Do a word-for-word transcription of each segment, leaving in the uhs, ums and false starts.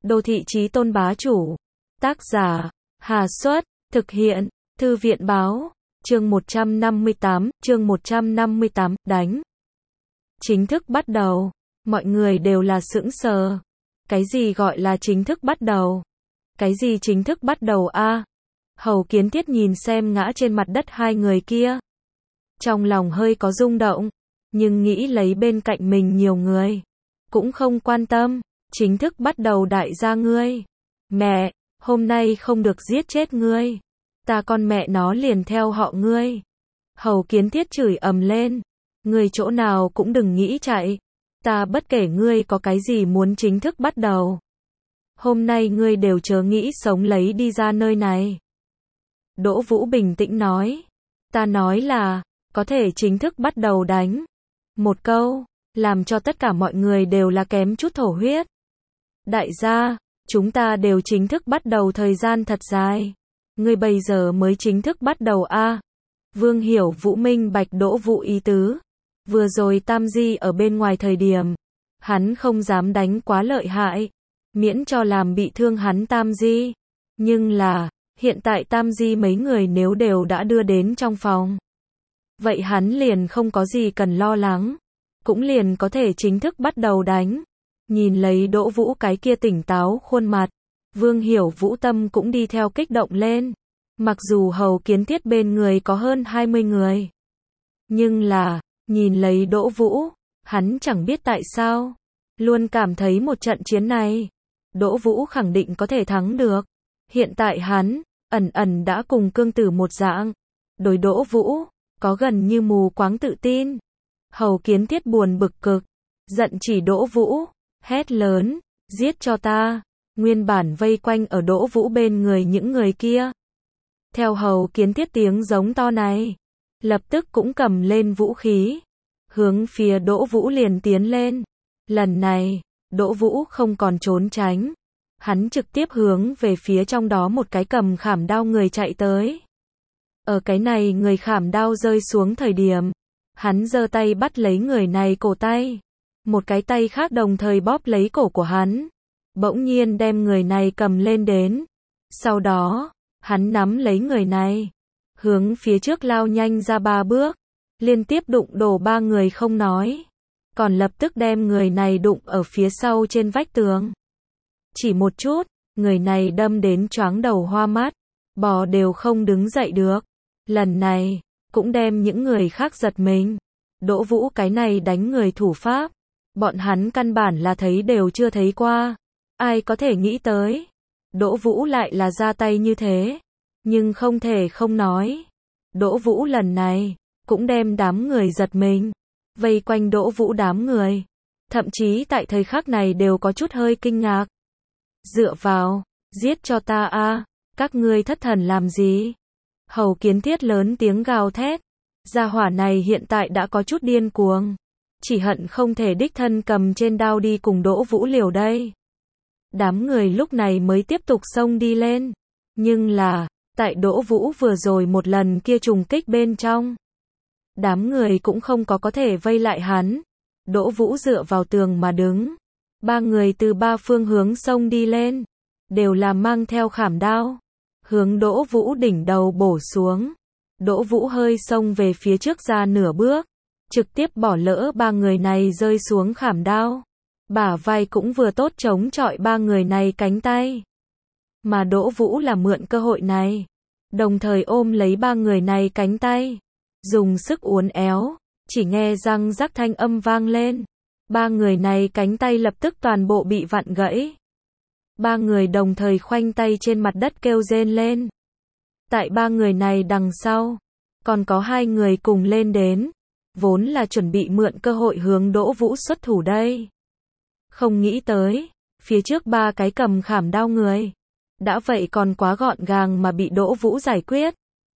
Đô thị chí tôn bá chủ. Tác giả, Hà Xuất, thực hiện, Thư viện báo, chương một trăm năm mươi tám, chương một trăm năm mươi tám, đánh. Chính thức bắt đầu, mọi người đều là sững sờ. Cái gì gọi là chính thức bắt đầu? Cái gì chính thức bắt đầu a? À? Hầu Kiến Thiết nhìn xem ngã trên mặt đất hai người kia. Trong lòng hơi có rung động, nhưng nghĩ lấy bên cạnh mình nhiều người. Cũng không quan tâm, chính thức bắt đầu đại gia ngươi. Mẹ, hôm nay không được giết chết ngươi. Ta con mẹ nó liền theo họ ngươi. Hầu Kiến Thiết chửi ầm lên. Ngươi chỗ nào cũng đừng nghĩ chạy. Ta bất kể ngươi có cái gì muốn chính thức bắt đầu. Hôm nay ngươi đều chớ nghĩ sống lấy đi ra nơi này. Đỗ Vũ bình tĩnh nói. Ta nói là, có thể chính thức bắt đầu đánh. Một câu, làm cho tất cả mọi người đều là kém chút thổ huyết. Đại gia, chúng ta đều chính thức bắt đầu thời gian thật dài. Ngươi bây giờ mới chính thức bắt đầu a? À? Vương Hiểu Vũ minh bạch Đỗ Vũ ý tứ. Vừa rồi Tam Di ở bên ngoài thời điểm, hắn không dám đánh quá lợi hại, miễn cho làm bị thương hắn Tam Di. Nhưng là, hiện tại Tam Di mấy người nếu đều đã đưa đến trong phòng, vậy hắn liền không có gì cần lo lắng, cũng liền có thể chính thức bắt đầu đánh. Nhìn lấy Đỗ Vũ cái kia tỉnh táo khuôn mặt, Vương Hiểu Vũ tâm cũng đi theo kích động lên. Mặc dù Hầu Kiến Thiết bên người có hơn hai mươi người, nhưng là, nhìn lấy Đỗ Vũ, hắn chẳng biết tại sao, luôn cảm thấy một trận chiến này, Đỗ Vũ khẳng định có thể thắng được. Hiện tại hắn, ẩn ẩn đã cùng Cương Tử một dạng, đối Đỗ Vũ, có gần như mù quáng tự tin. Hầu Kiến Thiết buồn bực cực, giận chỉ Đỗ Vũ, hét lớn, giết cho ta. Nguyên bản vây quanh ở Đỗ Vũ bên người những người kia. Theo Hầu Kiến Thiết tiếng giống to này, lập tức cũng cầm lên vũ khí, hướng phía Đỗ Vũ liền tiến lên. Lần này, Đỗ Vũ không còn trốn tránh, hắn trực tiếp hướng về phía trong đó một cái cầm khảm đao người chạy tới. Ở cái này người khảm đao rơi xuống thời điểm, hắn giơ tay bắt lấy người này cổ tay, một cái tay khác đồng thời bóp lấy cổ của hắn, bỗng nhiên đem người này cầm lên đến. Sau đó, hắn nắm lấy người này, hướng phía trước lao nhanh ra ba bước, liên tiếp đụng đổ ba người không nói, còn lập tức đem người này đụng ở phía sau trên vách tường. Chỉ một chút, người này đâm đến choáng đầu hoa mắt, bò đều không đứng dậy được. Lần này, cũng đem những người khác giật mình. Đỗ Vũ cái này đánh người thủ pháp, bọn hắn căn bản là thấy đều chưa thấy qua. Ai có thể nghĩ tới, Đỗ Vũ lại là ra tay như thế. Nhưng không thể không nói, Đỗ Vũ lần này, cũng đem đám người giật mình. Vây quanh Đỗ Vũ đám người, thậm chí tại thời khắc này đều có chút hơi kinh ngạc. Dựa vào, giết cho ta a, các ngươi thất thần làm gì? Hầu Kiến Thiết lớn tiếng gào thét. Gia hỏa này hiện tại đã có chút điên cuồng, chỉ hận không thể đích thân cầm trên đao đi cùng Đỗ Vũ liều đây. Đám người lúc này mới tiếp tục xông đi lên. Nhưng là, tại Đỗ Vũ vừa rồi một lần kia trùng kích bên trong, đám người cũng không có có thể vây lại hắn. Đỗ Vũ dựa vào tường mà đứng. Ba người từ ba phương hướng xông đi lên, đều là mang theo khảm đao, hướng Đỗ Vũ đỉnh đầu bổ xuống. Đỗ Vũ hơi xông về phía trước ra nửa bước, trực tiếp bỏ lỡ ba người này rơi xuống khảm đao. Bả vai cũng vừa tốt chống chọi ba người này cánh tay. Mà Đỗ Vũ là mượn cơ hội này, đồng thời ôm lấy ba người này cánh tay, dùng sức uốn éo, chỉ nghe răng rắc thanh âm vang lên. Ba người này cánh tay lập tức toàn bộ bị vặn gãy. Ba người đồng thời khoanh tay trên mặt đất kêu rên lên. Tại ba người này đằng sau, còn có hai người cùng lên đến, vốn là chuẩn bị mượn cơ hội hướng Đỗ Vũ xuất thủ đây. Không nghĩ tới, phía trước ba cái cầm khảm đao người, đã vậy còn quá gọn gàng mà bị Đỗ Vũ giải quyết.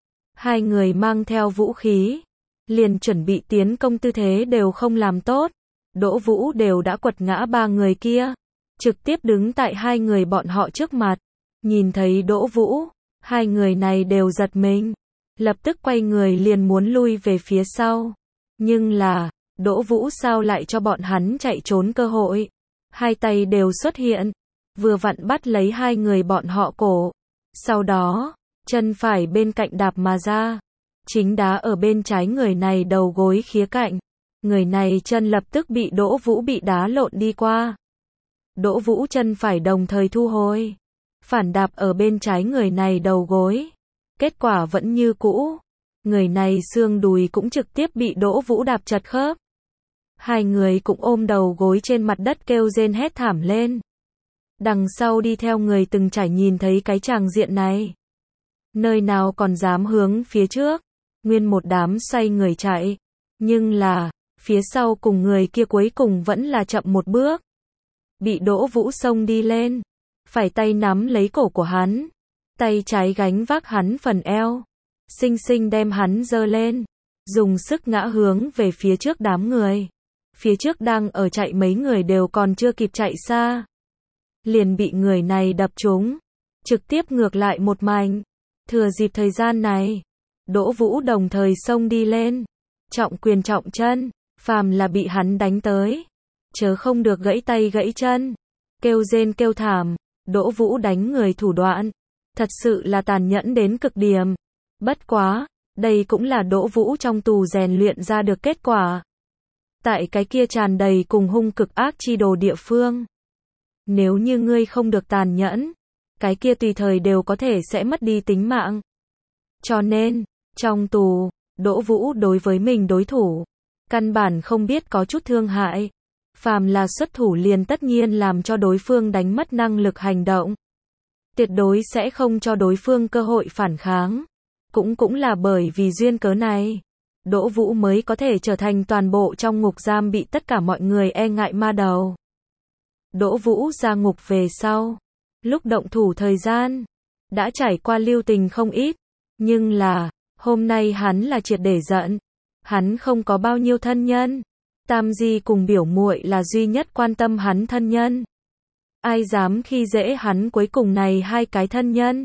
Hai người mang theo vũ khí, liền chuẩn bị tiến công tư thế đều không làm tốt. Đỗ Vũ đều đã quật ngã ba người kia, trực tiếp đứng tại hai người bọn họ trước mặt. Nhìn thấy Đỗ Vũ, hai người này đều giật mình, lập tức quay người liền muốn lui về phía sau. Nhưng là, Đỗ Vũ sao lại cho bọn hắn chạy trốn cơ hội? Hai tay đều xuất hiện, vừa vặn bắt lấy hai người bọn họ cổ. Sau đó, chân phải bên cạnh đạp mà ra, chính đá ở bên trái người này đầu gối khía cạnh. Người này chân lập tức bị Đỗ Vũ bị đá lộn đi qua. Đỗ Vũ chân phải đồng thời thu hồi, phản đạp ở bên trái người này đầu gối. Kết quả vẫn như cũ, người này xương đùi cũng trực tiếp bị Đỗ Vũ đạp chật khớp. Hai người cũng ôm đầu gối trên mặt đất kêu rên hét thảm lên. Đằng sau đi theo người từng trải nhìn thấy cái tràng diện này, nơi nào còn dám hướng phía trước, nguyên một đám xoay người chạy. Nhưng là, phía sau cùng người kia cuối cùng vẫn là chậm một bước. Bị Đỗ Vũ xông đi lên, phải tay nắm lấy cổ của hắn, tay trái gánh vác hắn phần eo, xinh xinh đem hắn giơ lên, dùng sức ngã hướng về phía trước đám người. Phía trước đang ở chạy mấy người đều còn chưa kịp chạy xa, liền bị người này đập trúng, trực tiếp ngược lại một mảnh. Thừa dịp thời gian này, Đỗ Vũ đồng thời xông đi lên, trọng quyền trọng chân, phàm là bị hắn đánh tới, chớ không được gãy tay gãy chân. Kêu rên kêu thảm, Đỗ Vũ đánh người thủ đoạn, thật sự là tàn nhẫn đến cực điểm. Bất quá, đây cũng là Đỗ Vũ trong tù rèn luyện ra được kết quả. Tại cái kia tràn đầy cùng hung cực ác chi đồ địa phương, nếu như ngươi không được tàn nhẫn, cái kia tùy thời đều có thể sẽ mất đi tính mạng. Cho nên, trong tù, Đỗ Vũ đối với mình đối thủ, căn bản không biết có chút thương hại. Phàm là xuất thủ liền tất nhiên làm cho đối phương đánh mất năng lực hành động. Tuyệt đối sẽ không cho đối phương cơ hội phản kháng. Cũng cũng là bởi vì duyên cớ này, Đỗ Vũ mới có thể trở thành toàn bộ trong ngục giam bị tất cả mọi người e ngại ma đầu. Đỗ Vũ ra ngục về sau, lúc động thủ thời gian, đã trải qua lưu tình không ít. Nhưng là, hôm nay hắn là triệt để giận. Hắn không có bao nhiêu thân nhân. Tam Di cùng biểu muội là duy nhất quan tâm hắn thân nhân. Ai dám khi dễ hắn cuối cùng này hai cái thân nhân,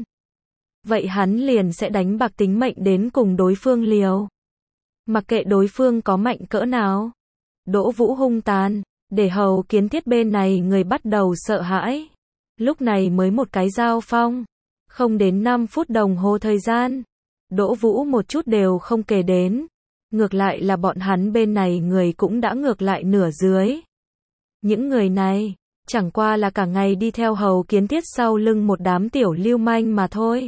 vậy hắn liền sẽ đánh bạc tính mệnh đến cùng đối phương liều. Mặc kệ đối phương có mạnh cỡ nào. Đỗ Vũ hung tàn, để Hầu Kiến Thiết bên này người bắt đầu sợ hãi. Lúc này mới một cái giao phong, không đến năm phút đồng hồ thời gian, Đỗ Vũ một chút đều không kể đến. Ngược lại là bọn hắn bên này người cũng đã ngược lại nửa dưới. Những người này, chẳng qua là cả ngày đi theo Hầu Kiến Thiết sau lưng một đám tiểu lưu manh mà thôi.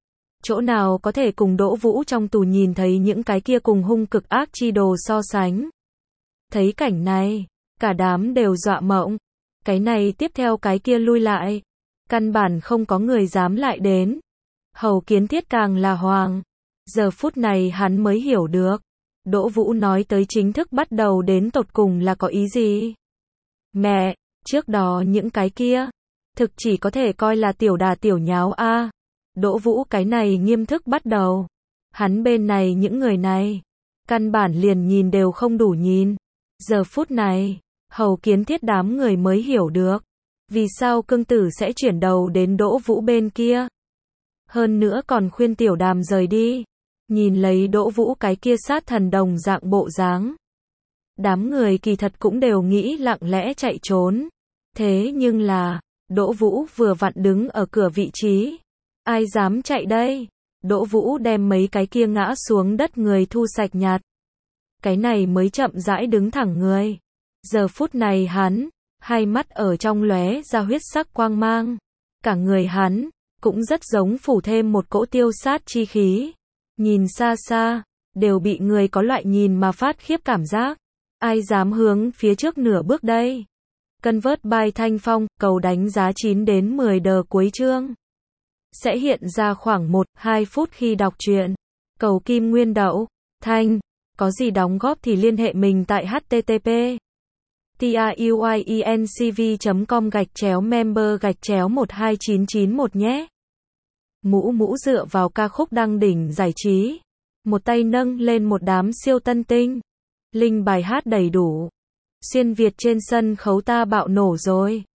Chỗ nào có thể cùng Đỗ Vũ trong tù nhìn thấy những cái kia cùng hung cực ác chi đồ so sánh. Thấy cảnh này, cả đám đều dọa mộng. Cái này tiếp theo cái kia lui lại. Căn bản không có người dám lại đến. Hầu Kiến Thiết càng là hoàng. Giờ phút này hắn mới hiểu được. Đỗ Vũ nói tới chính thức bắt đầu đến tột cùng là có ý gì? Mẹ, trước đó những cái kia, thực chỉ có thể coi là tiểu đà tiểu nháo a. À. Đỗ Vũ cái này nghiêm thức bắt đầu. Hắn bên này những người này, căn bản liền nhìn đều không đủ nhìn. Giờ phút này, Hầu Kiến Thiết đám người mới hiểu được, vì sao cương tử sẽ chuyển đầu đến Đỗ Vũ bên kia. Hơn nữa còn khuyên tiểu đàm rời đi. Nhìn lấy Đỗ Vũ cái kia sát thần đồng dạng bộ dáng, đám người kỳ thật cũng đều nghĩ lặng lẽ chạy trốn. Thế nhưng là, Đỗ Vũ vừa vặn đứng ở cửa vị trí. Ai dám chạy đây? Đỗ Vũ đem mấy cái kia ngã xuống đất người thu sạch nhạt. Cái này mới chậm rãi đứng thẳng người. Giờ phút này hắn, hai mắt ở trong lóe ra huyết sắc quang mang. Cả người hắn, cũng rất giống phủ thêm một cỗ tiêu sát chi khí. Nhìn xa xa, đều bị người có loại nhìn mà phát khiếp cảm giác. Ai dám hướng phía trước nửa bước đây? Convert by Thanh Phong, cầu đánh giá chín đến mười đờ cuối chương. Sẽ hiện ra khoảng một đến hai phút khi đọc truyện. Cầu kim nguyên đậu, Thanh, có gì đóng góp thì liên hệ mình tại http truyencv chấm com gạch chéo member gạch chéo một hai chín chín một nhé. Mũ mũ dựa vào ca khúc đăng đỉnh giải trí. Một tay nâng lên một đám siêu tân tinh. Linh bài hát đầy đủ. Xuyên Việt trên sân khấu ta bạo nổ rồi.